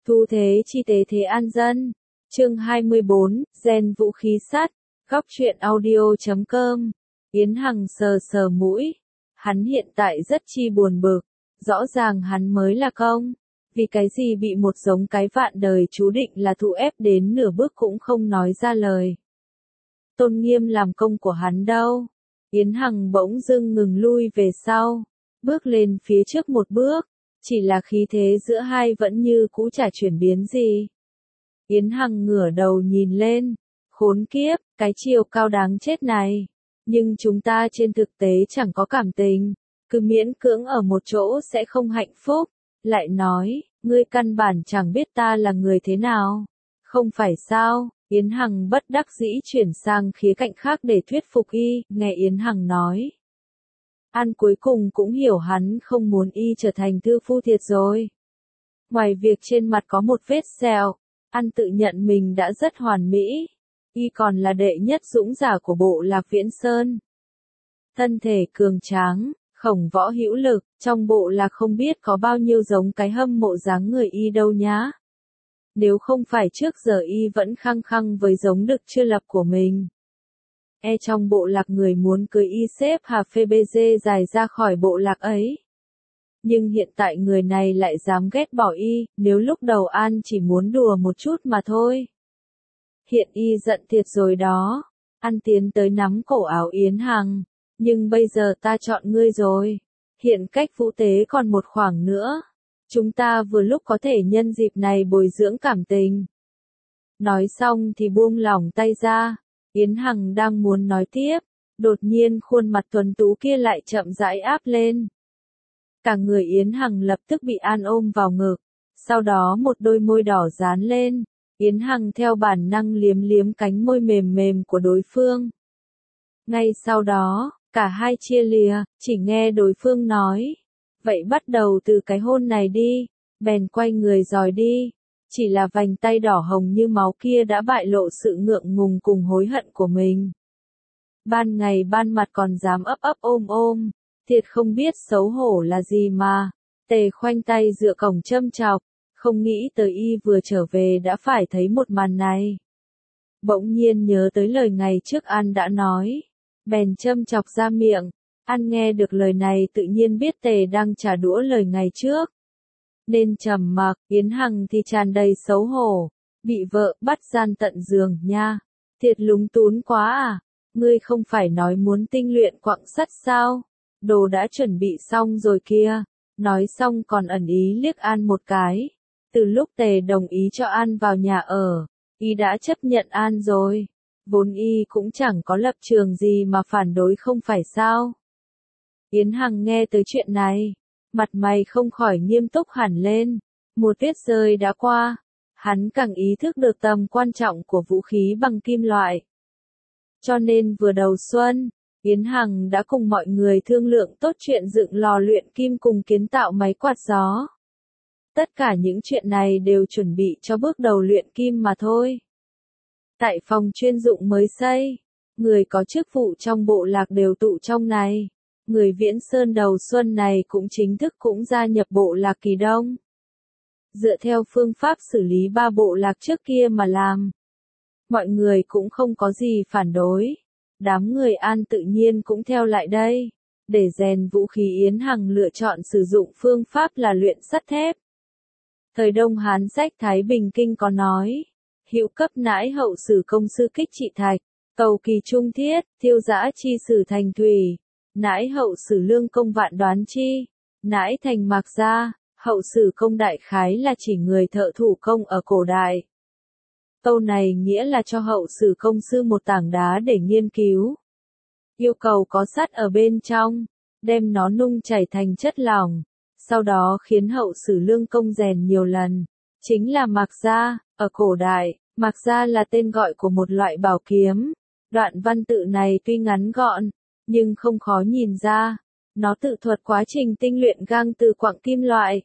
Thu thế chi tế thế an dân. Chương 24, gen vũ khí sắt. Góc truyện audio.com. Yến Hằng sờ sờ mũi. Hắn hiện tại rất chi buồn bực. Rõ ràng hắn mới là công. Vì cái gì bị một giống cái vạn đời chú định là thụ ép đến nửa bước cũng không nói ra lời. Tôn nghiêm làm công của hắn đâu. Yến Hằng bỗng dưng ngừng lui về sau. Bước lên phía trước một bước. Chỉ là khí thế giữa hai vẫn như cũ chả chuyển biến gì. Yến Hằng ngửa đầu nhìn lên. Khốn kiếp, cái chiều cao đáng chết này. Nhưng chúng ta trên thực tế chẳng có cảm tình. Cứ miễn cưỡng ở một chỗ sẽ không hạnh phúc. Lại nói, ngươi căn bản chẳng biết ta là người thế nào. Không phải sao, Yến Hằng bất đắc dĩ chuyển sang khía cạnh khác để thuyết phục y, nghe Yến Hằng nói. An cuối cùng cũng hiểu hắn không muốn y trở thành thư phu thiệt rồi. Ngoài việc trên mặt có một vết sẹo, An tự nhận mình đã rất hoàn mỹ. Y còn là đệ nhất dũng giả của bộ lạc Viễn Sơn. Thân thể cường tráng, khổng võ hữu lực, trong bộ lạc không biết có bao nhiêu giống cái hâm mộ dáng người y đâu nhá. Nếu không phải trước giờ y vẫn khăng khăng với giống đực chưa lập của mình. Trong bộ lạc người muốn cưới y xếp Hà Phê Bê Dê dài ra khỏi bộ lạc ấy. Nhưng hiện tại người này lại dám ghét bỏ y, nếu lúc đầu An chỉ muốn đùa một chút mà thôi. Hiện y giận thiệt rồi đó. An tiến tới nắm cổ áo Yến Hằng. Nhưng bây giờ ta chọn ngươi rồi. Hiện cách vũ tế còn một khoảng nữa. Chúng ta vừa lúc có thể nhân dịp này bồi dưỡng cảm tình. Nói xong thì buông lỏng tay ra. Yến Hằng đang muốn nói tiếp. Đột nhiên khuôn mặt tuấn tú kia lại chậm rãi áp lên. Cả người Yến Hằng lập tức bị An ôm vào ngực. Sau đó một đôi môi đỏ dán lên. Yến Hằng theo bản năng liếm liếm cánh môi mềm mềm của đối phương. Ngay sau đó, cả hai chia lìa, chỉ nghe đối phương nói. Vậy bắt đầu từ cái hôn này đi, bèn quay người dòi đi. Chỉ là vành tay đỏ hồng như máu kia đã bại lộ sự ngượng ngùng cùng hối hận của mình. Ban ngày ban mặt còn dám ấp ấp ôm ôm, thiệt không biết xấu hổ là gì mà. Tề khoanh tay dựa cổng châm chọc, không nghĩ tới y vừa trở về đã phải thấy một màn này. Bỗng nhiên nhớ tới lời ngày trước An đã nói, bèn châm chọc ra miệng. An nghe được lời này tự nhiên biết Tề đang trả đũa lời ngày trước. Nên trầm mặc, Yến Hằng thì tràn đầy xấu hổ. Bị vợ bắt gian tận giường nha. Thiệt lúng tún quá à. Ngươi không phải nói muốn tinh luyện quặng sắt sao? Đồ đã chuẩn bị xong rồi kia. Nói xong còn ẩn ý liếc An một cái. Từ lúc Tề đồng ý cho An vào nhà ở, y đã chấp nhận An rồi. Vốn y cũng chẳng có lập trường gì mà phản đối không phải sao. Yến Hằng nghe tới chuyện này, mặt mày không khỏi nghiêm túc hẳn lên. Mùa tuyết rơi đã qua, hắn càng ý thức được tầm quan trọng của vũ khí bằng kim loại. Cho nên vừa đầu xuân, Yến Hằng đã cùng mọi người thương lượng tốt chuyện dựng lò luyện kim cùng kiến tạo máy quạt gió. Tất cả những chuyện này đều chuẩn bị cho bước đầu luyện kim mà thôi. Tại phòng chuyên dụng mới xây, người có chức vụ trong bộ lạc đều tụ trong này. Người Viễn Sơn đầu xuân này cũng chính thức cũng gia nhập bộ lạc Kỳ Đông. Dựa theo phương pháp xử lý 3 bộ lạc trước kia mà làm. Mọi người cũng không có gì phản đối. Đám người An tự nhiên cũng theo lại đây. Để rèn vũ khí Yến Hằng lựa chọn sử dụng phương pháp là luyện sắt thép. Thời Đông Hán sách Thái Bình Kinh có nói. Hữu cấp nãi hậu sử công sư kích trị thạch. Cầu kỳ trung thiết, thiêu dã chi sử thành thủy. Nãi hậu sử lương công vạn đoán chi. Nãi thành mạc gia, hậu sử công đại khái là chỉ người thợ thủ công ở cổ đại. Câu này nghĩa là cho hậu sử công sư một tảng đá để nghiên cứu. Yêu cầu có sắt ở bên trong, đem nó nung chảy thành chất lỏng. Sau đó khiến hậu sử lương công rèn nhiều lần. Chính là mạc gia, ở cổ đại, mạc gia là tên gọi của một loại bảo kiếm. Đoạn văn tự này tuy ngắn gọn, nhưng không khó nhìn ra, nó tự thuật quá trình tinh luyện gang từ quặng kim loại.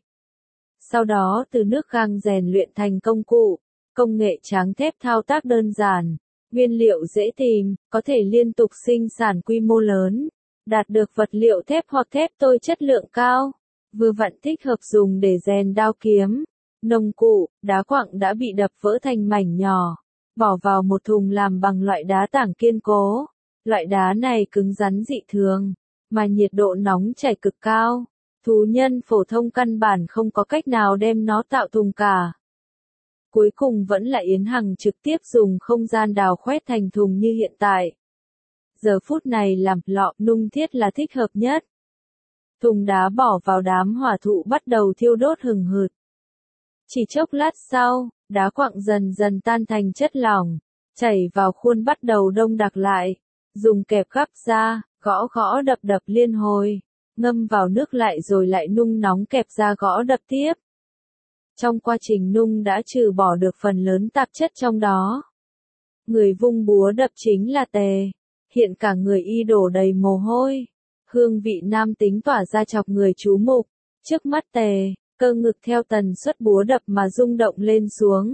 Sau đó từ nước gang rèn luyện thành công cụ, công nghệ tráng thép thao tác đơn giản, nguyên liệu dễ tìm, có thể liên tục sinh sản quy mô lớn, đạt được vật liệu thép hoặc thép tôi chất lượng cao, vừa vặn thích hợp dùng để rèn đao kiếm. Nông cụ, đá quặng đã bị đập vỡ thành mảnh nhỏ, bỏ vào một thùng làm bằng loại đá tảng kiên cố. Loại đá này cứng rắn dị thường, mà nhiệt độ nóng chảy cực cao. Thú nhân phổ thông căn bản không có cách nào đem nó tạo thùng cả. Cuối cùng vẫn là Yến Hằng trực tiếp dùng không gian đào khoét thành thùng như hiện tại. Giờ phút này làm lọ nung thiết là thích hợp nhất. Thùng đá bỏ vào đám hỏa thụ bắt đầu thiêu đốt hừng hực. Chỉ chốc lát sau, đá quặng dần dần tan thành chất lỏng, chảy vào khuôn bắt đầu đông đặc lại. Dùng kẹp gắp ra, gõ gõ đập đập liên hồi, ngâm vào nước lại rồi lại nung nóng kẹp ra gõ đập tiếp. Trong quá trình nung đã trừ bỏ được phần lớn tạp chất trong đó. Người vung búa đập chính là Tề, hiện cả người y đổ đầy mồ hôi. Hương vị nam tính tỏa ra chọc người chú mục, trước mắt Tề, cơ ngực theo tần suất búa đập mà rung động lên xuống.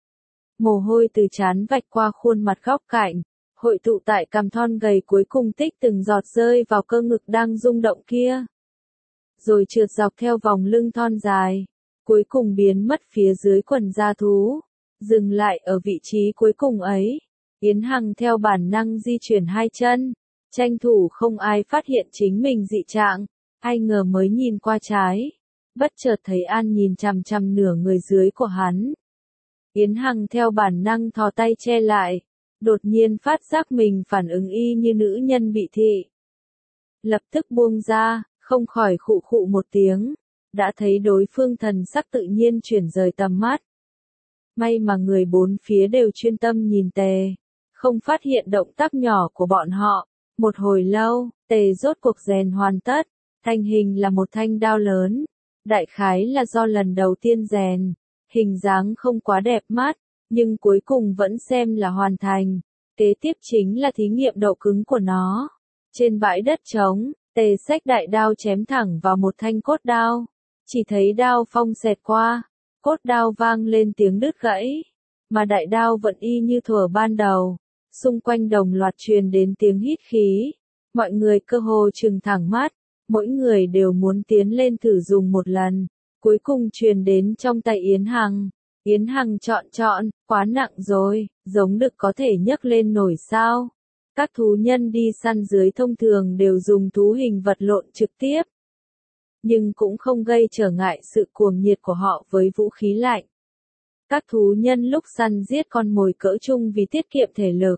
Mồ hôi từ trán vạch qua khuôn mặt góc cạnh, hội tụ tại cằm thon gầy cuối cùng tích từng giọt rơi vào cơ ngực đang rung động kia. Rồi trượt dọc theo vòng lưng thon dài, cuối cùng biến mất phía dưới quần da thú, dừng lại ở vị trí cuối cùng ấy. Yến Hằng theo bản năng di chuyển hai chân, tranh thủ không ai phát hiện chính mình dị trạng, ai ngờ mới nhìn qua trái, bất chợt thấy An nhìn chằm chằm nửa người dưới của hắn. Yến Hằng theo bản năng thò tay che lại, đột nhiên phát giác mình phản ứng y như nữ nhân bị thị. Lập tức buông ra, không khỏi khụ khụ một tiếng, đã thấy đối phương thần sắc tự nhiên chuyển rời tầm mắt. May mà người bốn phía đều chuyên tâm nhìn Tề, không phát hiện động tác nhỏ của bọn họ. Một hồi lâu, Tề rốt cuộc rèn hoàn tất, thành hình là một thanh đao lớn. Đại khái là do lần đầu tiên rèn, hình dáng không quá đẹp mắt, nhưng cuối cùng vẫn xem là hoàn thành. Kế tiếp chính là thí nghiệm độ cứng của nó. Trên bãi đất trống, Tề xách đại đao chém thẳng vào một thanh cốt đao. Chỉ thấy đao phong xẹt qua, cốt đao vang lên tiếng đứt gãy, mà đại đao vẫn y như thuở ban đầu. Xung quanh đồng loạt truyền đến tiếng hít khí, mọi người cơ hồ trừng thẳng mắt, mỗi người đều muốn tiến lên thử dùng một lần. Cuối cùng truyền đến trong tay Yến Hằng. Yến Hằng chọn, quá nặng rồi, giống đực có thể nhấc lên nổi sao. Các thú nhân đi săn dưới thông thường đều dùng thú hình vật lộn trực tiếp, nhưng cũng không gây trở ngại sự cuồng nhiệt của họ với vũ khí lạnh. Các thú nhân lúc săn giết con mồi cỡ trung vì tiết kiệm thể lực,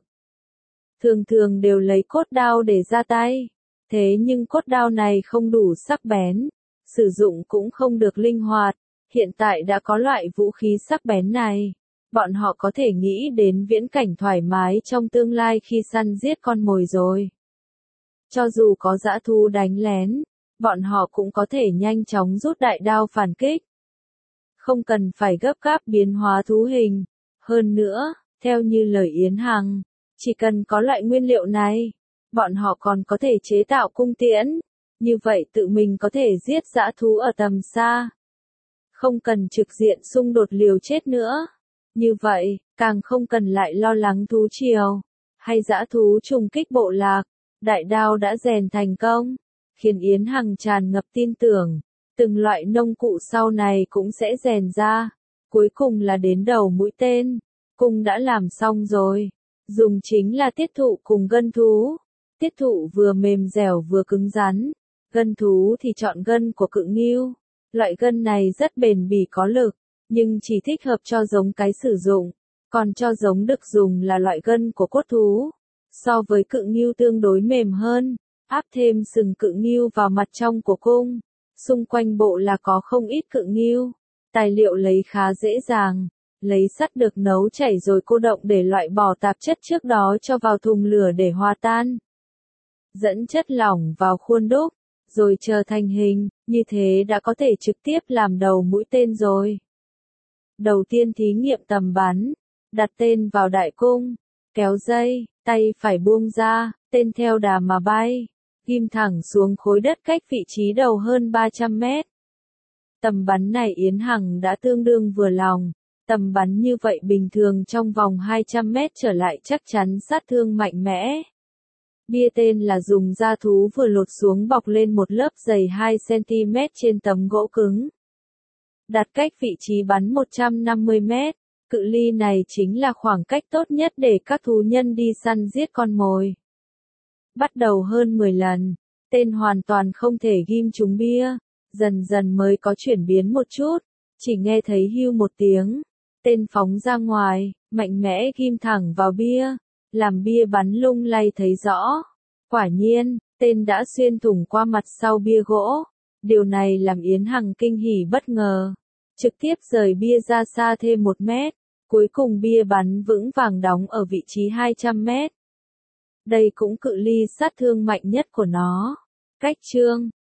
thường đều lấy cốt đao để ra tay. Thế nhưng cốt đao này không đủ sắc bén, sử dụng cũng không được linh hoạt. Hiện tại đã có loại vũ khí sắc bén này, bọn họ có thể nghĩ đến viễn cảnh thoải mái trong tương lai khi săn giết con mồi rồi. Cho dù có dã thú đánh lén, bọn họ cũng có thể nhanh chóng rút đại đao phản kích. Không cần phải gấp gáp biến hóa thú hình. Hơn nữa, theo như lời Yến Hằng, chỉ cần có loại nguyên liệu này, bọn họ còn có thể chế tạo cung tiễn. Như vậy tự mình có thể giết dã thú ở tầm xa. Không cần trực diện xung đột liều chết nữa. Như vậy, càng không cần lại lo lắng thú triều, hay dã thú trùng kích bộ lạc. Đại đao đã rèn thành công, khiến Yến Hằng tràn ngập tin tưởng, từng loại nông cụ sau này cũng sẽ rèn ra. Cuối cùng là đến đầu mũi tên, cung đã làm xong rồi, dùng chính là tiết thụ cùng gân thú. Tiết thụ vừa mềm dẻo vừa cứng rắn, gân thú thì chọn gân của cự ngưu. Loại gân này rất bền bỉ có lực, nhưng chỉ thích hợp cho giống cái sử dụng, còn cho giống đực dùng là loại gân của cốt thú. So với cự ngưu tương đối mềm hơn, áp thêm sừng cự ngưu vào mặt trong của cung. Xung quanh bộ là có không ít cự ngưu, tài liệu lấy khá dễ dàng, lấy sắt được nấu chảy rồi cô động để loại bỏ tạp chất trước đó cho vào thùng lửa để hòa tan. Dẫn chất lỏng vào khuôn đúc, rồi chờ thành hình, như thế đã có thể trực tiếp làm đầu mũi tên rồi. Đầu tiên thí nghiệm tầm bắn, đặt tên vào đại cung, kéo dây, tay phải buông ra, tên theo đà mà bay, ghim thẳng xuống khối đất cách vị trí đầu hơn 300 mét. Tầm bắn này Yến Hằng đã tương đương vừa lòng, tầm bắn như vậy bình thường trong vòng 200 mét trở lại chắc chắn sát thương mạnh mẽ. Bia tên là dùng da thú vừa lột xuống bọc lên một lớp dày 2 cm trên tấm gỗ cứng. đặt cách vị trí bắn 150 mét. Cự ly này chính là khoảng cách tốt nhất để các thú nhân đi săn giết con mồi. Bắt đầu hơn 10 lần, tên hoàn toàn không thể ghim trúng bia, dần dần mới có chuyển biến một chút, chỉ nghe thấy hưu một tiếng, tên phóng ra ngoài, mạnh mẽ ghim thẳng vào bia, làm bia bắn lung lay thấy rõ. Quả nhiên, tên đã xuyên thủng qua mặt sau bia gỗ, điều này làm Yến Hằng kinh hỉ bất ngờ, trực tiếp rời bia ra xa thêm 1 mét, cuối cùng bia bắn vững vàng đóng ở vị trí 200 mét. Đây cũng cự ly sát thương mạnh nhất của nó. Cách chương